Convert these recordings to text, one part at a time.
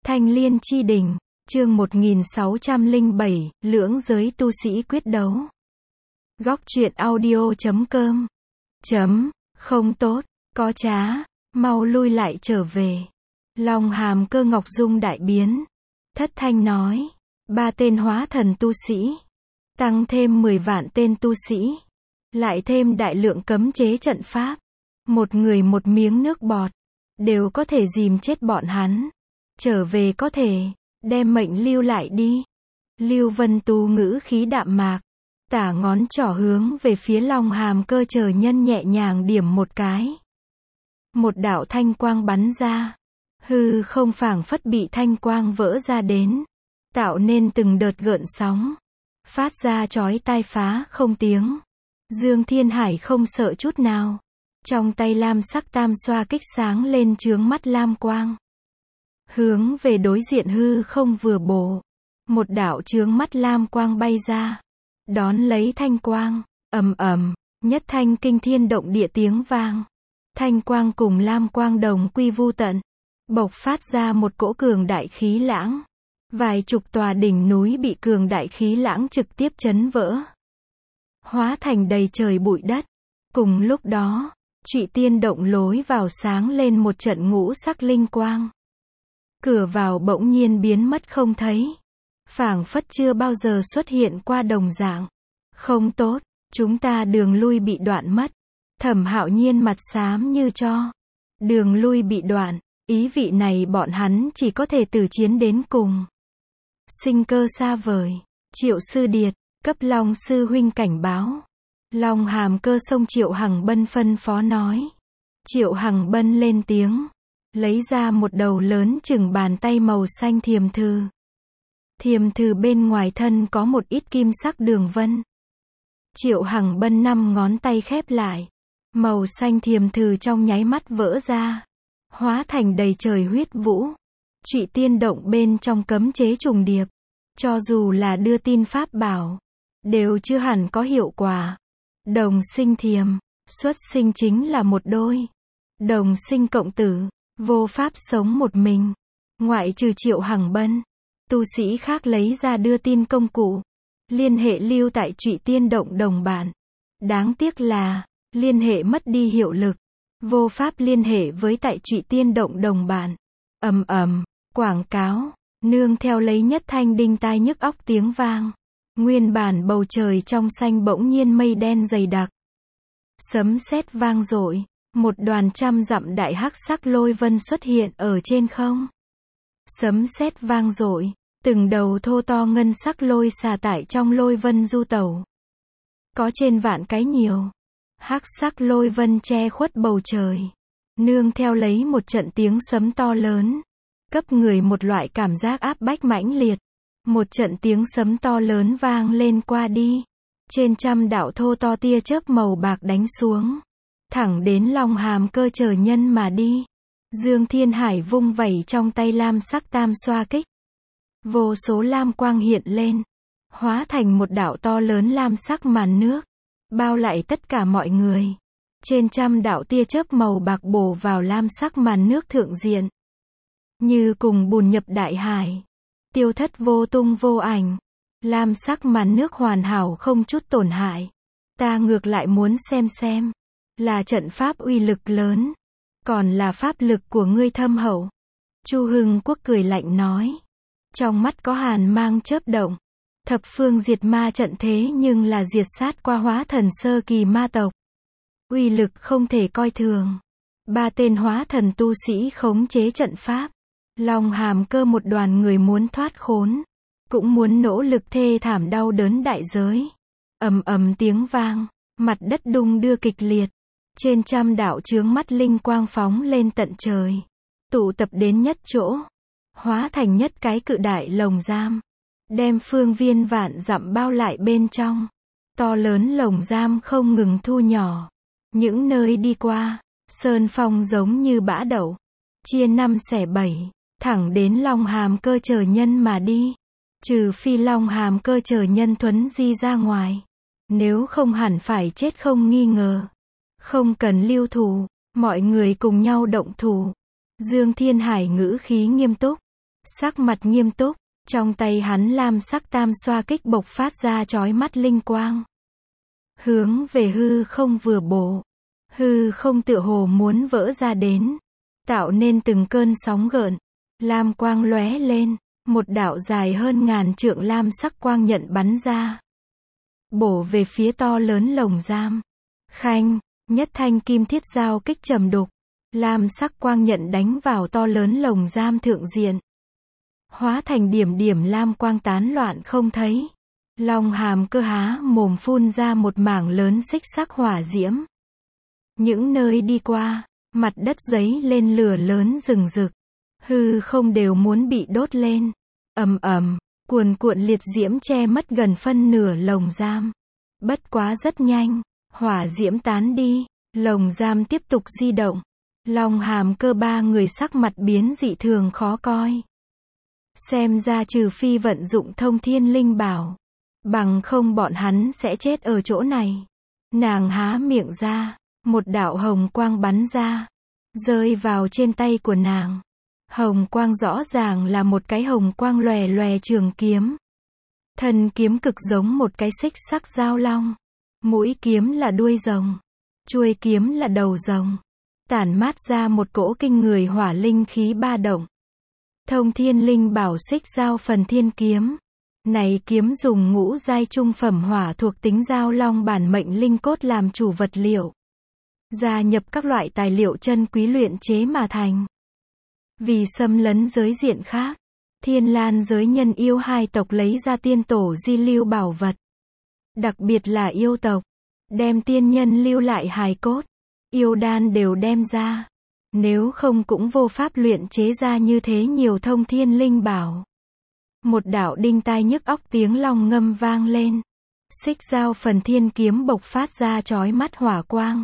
Thanh Liên Chi Đỉnh, chương 1607, lưỡng giới tu sĩ quyết đấu. Góc truyện audio.com. Không tốt, có trá, mau lui lại trở về. Long hàm cơ ngọc dung đại biến. Thất thanh nói, 3 tên hóa thần tu sĩ, tăng thêm 10 vạn tên tu sĩ, lại thêm đại lượng cấm chế trận pháp, một người một miếng nước bọt, đều có thể dìm chết bọn hắn. Trở về có thể, đem mệnh lưu lại đi. Lưu Vân Tu ngữ khí đạm mạc, tả ngón trỏ hướng về phía Long hàm cơ chờ nhân nhẹ nhàng điểm một cái. Một đạo thanh quang bắn ra, hư không phảng phất bị thanh quang vỡ ra đến, tạo nên từng đợt gợn sóng, phát ra chói tai phá không tiếng. Dương Thiên Hải không sợ chút nào, trong tay lam sắc tam xoa kích sáng lên chướng mắt lam quang, hướng về đối diện hư không vừa bổ, một đạo chướng mắt lam quang bay ra, đón lấy thanh quang, ầm ầm, nhất thanh kinh thiên động địa tiếng vang. Thanh quang cùng lam quang đồng quy vu tận, bộc phát ra một cỗ cường đại khí lãng. Vài chục tòa đỉnh núi bị cường đại khí lãng trực tiếp chấn vỡ, hóa thành đầy trời bụi đất. Cùng lúc đó, Trụy Tiên động lối vào sáng lên một trận ngũ sắc linh quang. Cửa vào bỗng nhiên biến mất không thấy, phảng phất chưa bao giờ xuất hiện qua đồng dạng. Không tốt, chúng ta đường lui bị đoạn mất. Thẩm Hạo Nhiên mặt xám như tro. Đường lui bị đoạn, ý vị này bọn hắn chỉ có thể tử chiến đến cùng. Sinh cơ xa vời. Triệu Sư Điệt, cấp Long sư huynh cảnh báo. Long hàm cơ xông Triệu Hằng Bân phân phó nói. Triệu Hằng Bân lên tiếng, lấy ra một đầu lớn chừng bàn tay màu xanh thiềm thư. Thiềm thư bên ngoài thân có một ít kim sắc đường vân. Triệu Hằng Bân 5 ngón tay khép lại, màu xanh thiềm thư trong nháy mắt vỡ ra, hóa thành đầy trời huyết vũ. Trụy Tiên động bên trong cấm chế trùng điệp, cho dù là đưa tin pháp bảo, đều chưa hẳn có hiệu quả. Đồng sinh thiềm, xuất sinh chính là một đôi. Đồng sinh cộng tử, vô pháp sống một mình. Ngoại trừ Triệu Hằng Bân, tu sĩ khác lấy ra đưa tin công cụ, liên hệ lưu tại Trụy Tiên động đồng bản. Đáng tiếc là, liên hệ mất đi hiệu lực, vô pháp liên hệ với tại Trụy Tiên động đồng bản. Ầm ầm, quảng cáo, nương theo lấy nhất thanh đinh tai nhức óc tiếng vang. Nguyên bản bầu trời trong xanh bỗng nhiên mây đen dày đặc. Sấm sét vang dội, một đoàn 100 dặm đại hắc sắc lôi vân xuất hiện ở trên không. Sấm sét vang dội, từng đầu thô to ngân sắc lôi xà tại trong lôi vân du tẩu. Có trên vạn cái nhiều. Hắc sắc lôi vân che khuất bầu trời, nương theo lấy một trận tiếng sấm to lớn, cấp người một loại cảm giác áp bách mãnh liệt. Một trận tiếng sấm to lớn vang lên qua đi, trên 100 đạo thô to tia chớp màu bạc đánh xuống, thẳng đến Long hàm cơ chờ nhân mà đi. Dương Thiên Hải vung vẩy trong tay lam sắc tam xoa kích, vô số lam quang hiện lên, hóa thành một đạo to lớn lam sắc màn nước, bao lại tất cả mọi người. Trên 100 đạo tia chớp màu bạc bổ vào lam sắc màn nước thượng diện, như cùng bùn nhập đại hải, tiêu thất vô tung vô ảnh. Lam sắc màn nước hoàn hảo không chút tổn hại. Ta ngược lại muốn xem, là trận pháp uy lực lớn, còn là pháp lực của ngươi thâm hậu. Chu Hưng Quốc cười lạnh nói, trong mắt có hàn mang chớp động. Thập phương diệt ma trận thế nhưng là diệt sát qua hóa thần sơ kỳ ma tộc, uy lực không thể coi thường. 3 tên hóa thần tu sĩ khống chế trận pháp. Long hàm cơ một đoàn người muốn thoát khốn, cũng muốn nỗ lực thê thảm đau đớn đại giới. Ầm ầm tiếng vang, mặt đất đung đưa kịch liệt. Trên 100 đạo chướng mắt linh quang phóng lên tận trời, tụ tập đến nhất chỗ, hóa thành nhất cái cự đại lồng giam, đem phương viên vạn dặm bao lại bên trong. To lớn lồng giam không ngừng thu nhỏ, những nơi đi qua, sơn phong giống như bã đậu, chia 5 xẻ 7, thẳng đến Long hàm cơ chờ nhân mà đi. Trừ phi Long hàm cơ chờ nhân thuấn di ra ngoài, nếu không hẳn phải chết không nghi ngờ. Không cần lưu thủ, mọi người cùng nhau động thủ. Dương Thiên Hải ngữ khí nghiêm túc, Sắc mặt nghiêm túc, trong tay hắn lam sắc tam xoa kích bộc phát ra chói mắt linh quang. Hướng về hư không vừa bổ. Hư không tựa hồ muốn vỡ ra đến, tạo nên từng cơn sóng gợn. Lam quang lóe lên, một đạo dài hơn ngàn trượng lam sắc quang nhận bắn ra. Bổ về phía to lớn lồng giam. Khanh, nhất thanh kim thiết giao kích trầm đục. Lam sắc quang nhận đánh vào to lớn lồng giam thượng diện. Hóa thành điểm điểm lam quang tán loạn không thấy. Long hàm cơ há mồm phun ra một mảng lớn xích sắc hỏa diễm. Những nơi đi qua, mặt đất giấy lên lửa lớn rừng rực. Hư không đều muốn bị đốt lên. Ầm ầm, cuồn cuộn liệt diễm che mất gần phân nửa lồng giam. Bất quá rất nhanh, hỏa diễm tán đi, lồng giam tiếp tục di động. Long hàm cơ ba người sắc mặt biến dị thường khó coi. Xem ra trừ phi vận dụng thông thiên linh bảo, bằng không bọn hắn sẽ chết ở chỗ này. Nàng há miệng ra, một đạo hồng quang bắn ra, rơi vào trên tay của nàng. Hồng quang rõ ràng là một cái hồng quang lòe lòe trường kiếm. Thân kiếm cực giống một cái xích sắc dao long. Mũi kiếm là đuôi rồng, chuôi kiếm là đầu rồng. Tản mát ra một cỗ kinh người hỏa linh khí ba động. Thông thiên linh bảo xích dao phần thiên kiếm. Này kiếm dùng ngũ giai trung phẩm hỏa thuộc tính dao long bản mệnh linh cốt làm chủ vật liệu. Gia nhập các loại tài liệu chân quý luyện chế mà thành. Vì xâm lấn giới diện khác, Thiên Lan giới nhân yêu hai tộc lấy ra tiên tổ di lưu bảo vật. Đặc biệt là yêu tộc, đem tiên nhân lưu lại hài cốt, yêu đan đều đem ra. Nếu không cũng vô pháp luyện chế ra như thế nhiều thông thiên linh bảo. Một đạo đinh tai nhức óc tiếng long ngâm vang lên. Xích dao phần thiên kiếm bộc phát ra chói mắt hỏa quang.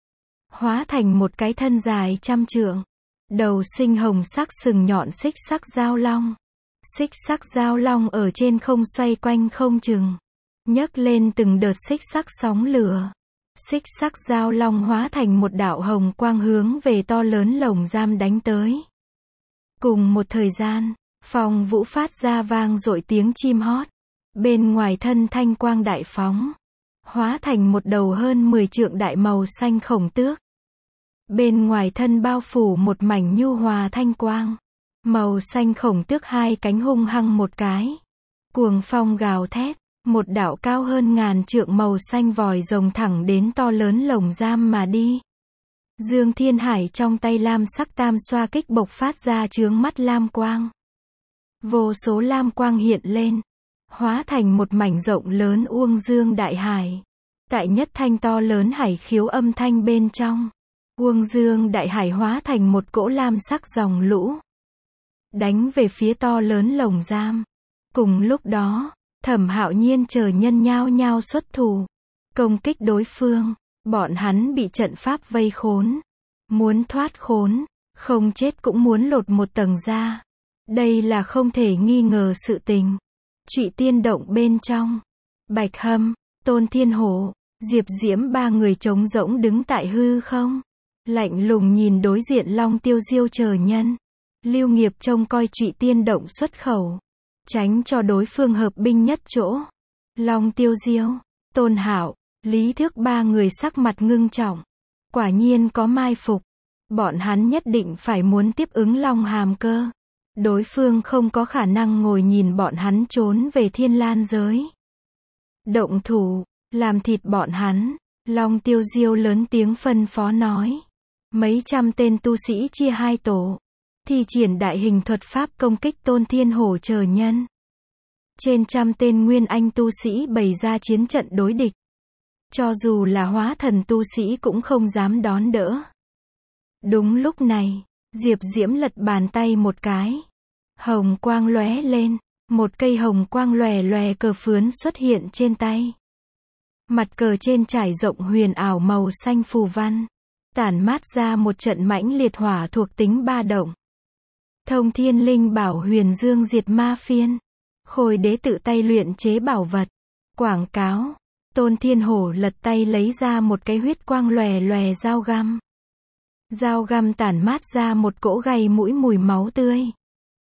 Hóa thành một cái thân dài trăm trượng. Đầu sinh hồng sắc sừng nhọn xích sắc dao long. Xích sắc dao long ở trên không xoay quanh không chừng. Nhấc lên từng đợt xích sắc sóng lửa. Xích sắc dao long hóa thành một đạo hồng quang hướng về to lớn lồng giam đánh tới. Cùng một thời gian, phong vũ phát ra vang dội tiếng chim hót. Bên ngoài thân thanh quang đại phóng. Hóa thành một đầu hơn 10 trượng đại màu xanh khổng tước. Bên ngoài thân bao phủ một mảnh nhu hòa thanh quang. Màu xanh khổng tước hai cánh hung hăng một cái. Cuồng phong gào thét. Một đạo cao hơn ngàn trượng màu xanh vòi rồng thẳng đến to lớn lồng giam mà đi. Dương Thiên Hải trong tay lam sắc tam xoa kích bộc phát ra chướng mắt lam quang. Vô số lam quang hiện lên. Hóa thành một mảnh rộng lớn uông dương đại hải. Tại nhất thanh to lớn hải khiếu âm thanh bên trong. Uông dương đại hải hóa thành một cỗ lam sắc dòng lũ. Đánh về phía to lớn lồng giam. Cùng lúc đó, Thẩm Hạo Nhiên chờ nhân nhao nhao xuất thủ. Công kích đối phương. Bọn hắn bị trận pháp vây khốn. Muốn thoát khốn, không chết cũng muốn lột một tầng ra. Đây là không thể nghi ngờ sự tình. Trụy Tiên động bên trong. Bạch Hâm, Tôn Thiên Hổ, Diệp Diễm ba người trống rỗng đứng tại hư không. Lạnh lùng nhìn đối diện Long Tiêu Diêu chờ nhân. Lưu Nghiệp trông coi Trụy Tiên động xuất khẩu. Tránh cho đối phương hợp binh nhất chỗ. Long Tiêu Diêu, Tôn Hạo, Lý Thước ba người sắc mặt ngưng trọng. Quả nhiên có mai phục. Bọn hắn nhất định phải muốn tiếp ứng Long Hàm Cơ. Đối phương không có khả năng ngồi nhìn bọn hắn trốn về Thiên Lan giới. Động thủ, làm thịt bọn hắn. Long Tiêu Diêu lớn tiếng phân phó nói. Mấy trăm tên tu sĩ chia hai tổ. Thi triển đại hình thuật pháp công kích Tôn Thiên Hổ chờ nhân. Trên trăm tên nguyên anh tu sĩ bày ra chiến trận đối địch. Cho dù là hóa thần tu sĩ cũng không dám đón đỡ. Đúng lúc này, Diệp Diễm lật bàn tay một cái. Hồng quang lóe lên, một cây hồng quang lòe lòe cờ phướn xuất hiện trên tay. Mặt cờ trên trải rộng huyền ảo màu xanh phù văn. Tản mát ra một trận mãnh liệt hỏa thuộc tính ba động. Thông thiên linh bảo huyền dương diệt ma phiên. Khôi đế tự tay luyện chế bảo vật. Quảng cáo. Tôn Thiên Hổ lật tay lấy ra một cái huyết quang lòe lòe dao găm. Dao găm tản mát ra một cỗ gay mũi mùi máu tươi.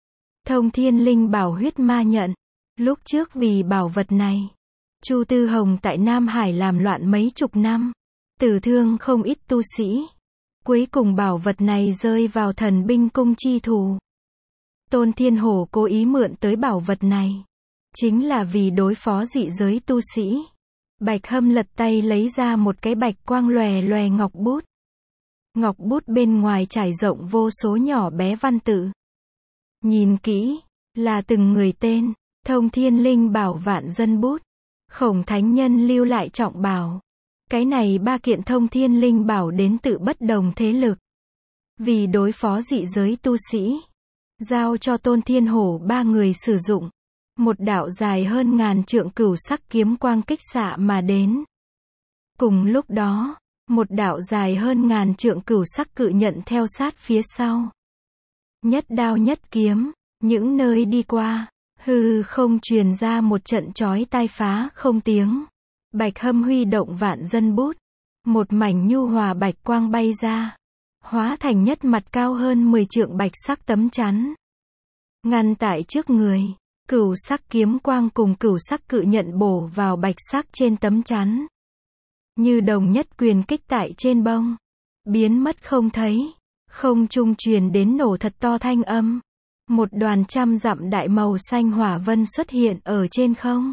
Thông Thiên Linh Bảo huyết ma nhận. Lúc trước vì bảo vật này, Chu Tư Hồng tại Nam Hải làm loạn mấy chục năm, tử thương không ít tu sĩ. Cuối cùng bảo vật này rơi vào thần binh cung chi thủ. Tôn Thiên Hổ cố ý mượn tới bảo vật này, chính là vì đối phó dị giới tu sĩ. Bạch Hâm lật tay lấy ra một cái bạch quang lòe lòe ngọc bút. Ngọc bút bên ngoài trải rộng vô số nhỏ bé văn tự. Nhìn kỹ, là từng người tên. Thông Thiên Linh Bảo vạn dân bút. Khổng Thánh Nhân lưu lại trọng bảo. Cái này 3 kiện Thông Thiên Linh Bảo đến tự bất đồng thế lực. Vì đối phó dị giới tu sĩ, giao cho Tôn Thiên Hổ 3 người sử dụng. Một đạo dài hơn ngàn trượng cửu sắc kiếm quang kích xạ mà đến. Cùng lúc đó, một đạo dài hơn ngàn trượng cửu sắc cự nhận theo sát phía sau. Nhất đao nhất kiếm, những nơi đi qua, hư không truyền ra một trận chói tai phá không tiếng. Bạch Hâm huy động vạn dân bút, một mảnh nhu hòa bạch quang bay ra, hóa thành nhất mặt cao hơn 10 trượng bạch sắc tấm chắn, ngăn tại trước người. Cửu sắc kiếm quang cùng cửu sắc cự nhận bổ vào bạch sắc trên tấm chắn, như đồng nhất quyền kích tại trên bông, biến mất không thấy. Không trung truyền đến nổ thật to thanh âm. Một đoàn trăm dặm đại màu xanh hỏa vân xuất hiện ở trên không.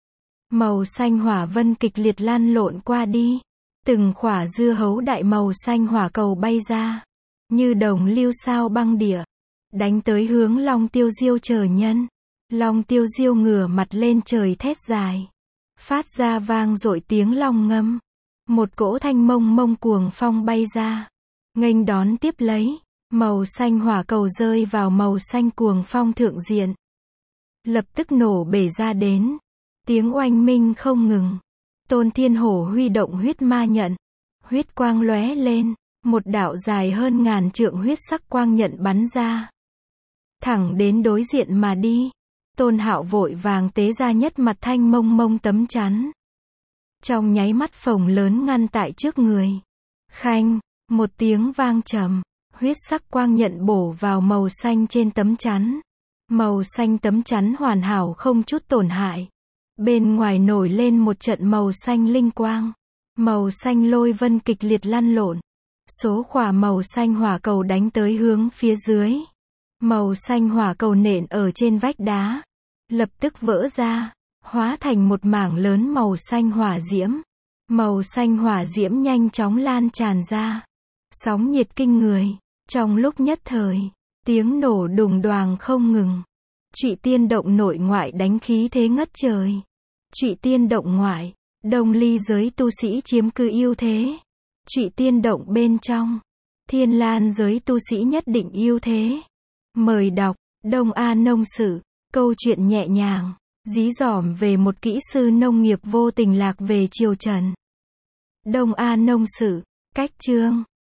Màu xanh hỏa vân kịch liệt lăn lộn qua đi. Từng khỏa dưa hấu đại màu xanh hỏa cầu bay ra, như đồng lưu sao băng địa, đánh tới hướng Long Tiêu Diêu chờ nhân. Long Tiêu Diêu ngửa mặt lên trời thét dài, phát ra vang dội tiếng long ngâm. Một cỗ thanh mông mông cuồng phong bay ra, nghênh đón tiếp lấy. Màu xanh hỏa cầu rơi vào màu xanh cuồng phong thượng diện, lập tức nổ bể ra đến. Tiếng oanh minh không ngừng. Tôn Thiên Hổ huy động huyết ma nhận, huyết quang lóe lên, một đạo dài hơn ngàn trượng huyết sắc quang nhận bắn ra, thẳng đến đối diện mà đi. Tôn Hạo vội vàng tế ra nhất mặt thanh mông mông tấm chắn, trong nháy mắt phồng lớn ngăn tại trước người. Khanh, một tiếng vang trầm, huyết sắc quang nhận bổ vào màu xanh trên tấm chắn. Màu xanh tấm chắn hoàn hảo không chút tổn hại. Bên ngoài nổi lên một trận màu xanh linh quang. Màu xanh lôi vân kịch liệt lăn lộn. Số khỏa màu xanh hỏa cầu đánh tới hướng phía dưới. Màu xanh hỏa cầu nện ở trên vách đá, lập tức vỡ ra, hóa thành một mảng lớn màu xanh hỏa diễm. Màu xanh hỏa diễm nhanh chóng lan tràn ra, sóng nhiệt kinh người. Trong lúc nhất thời, tiếng nổ đùng đoàng không ngừng. Trụy Tiên động nội ngoại đánh khí thế ngất trời. Trụy Tiên động ngoại, Đông Ly giới tu sĩ chiếm cư ưu thế. Trụy Tiên động bên trong, Thiên Lan giới tu sĩ nhất định ưu thế. Mời đọc Đông A Nông Sử, câu chuyện nhẹ nhàng, dí dỏm về một kỹ sư nông nghiệp vô tình lạc về triều Trần. Đông A Nông Sử, cách chương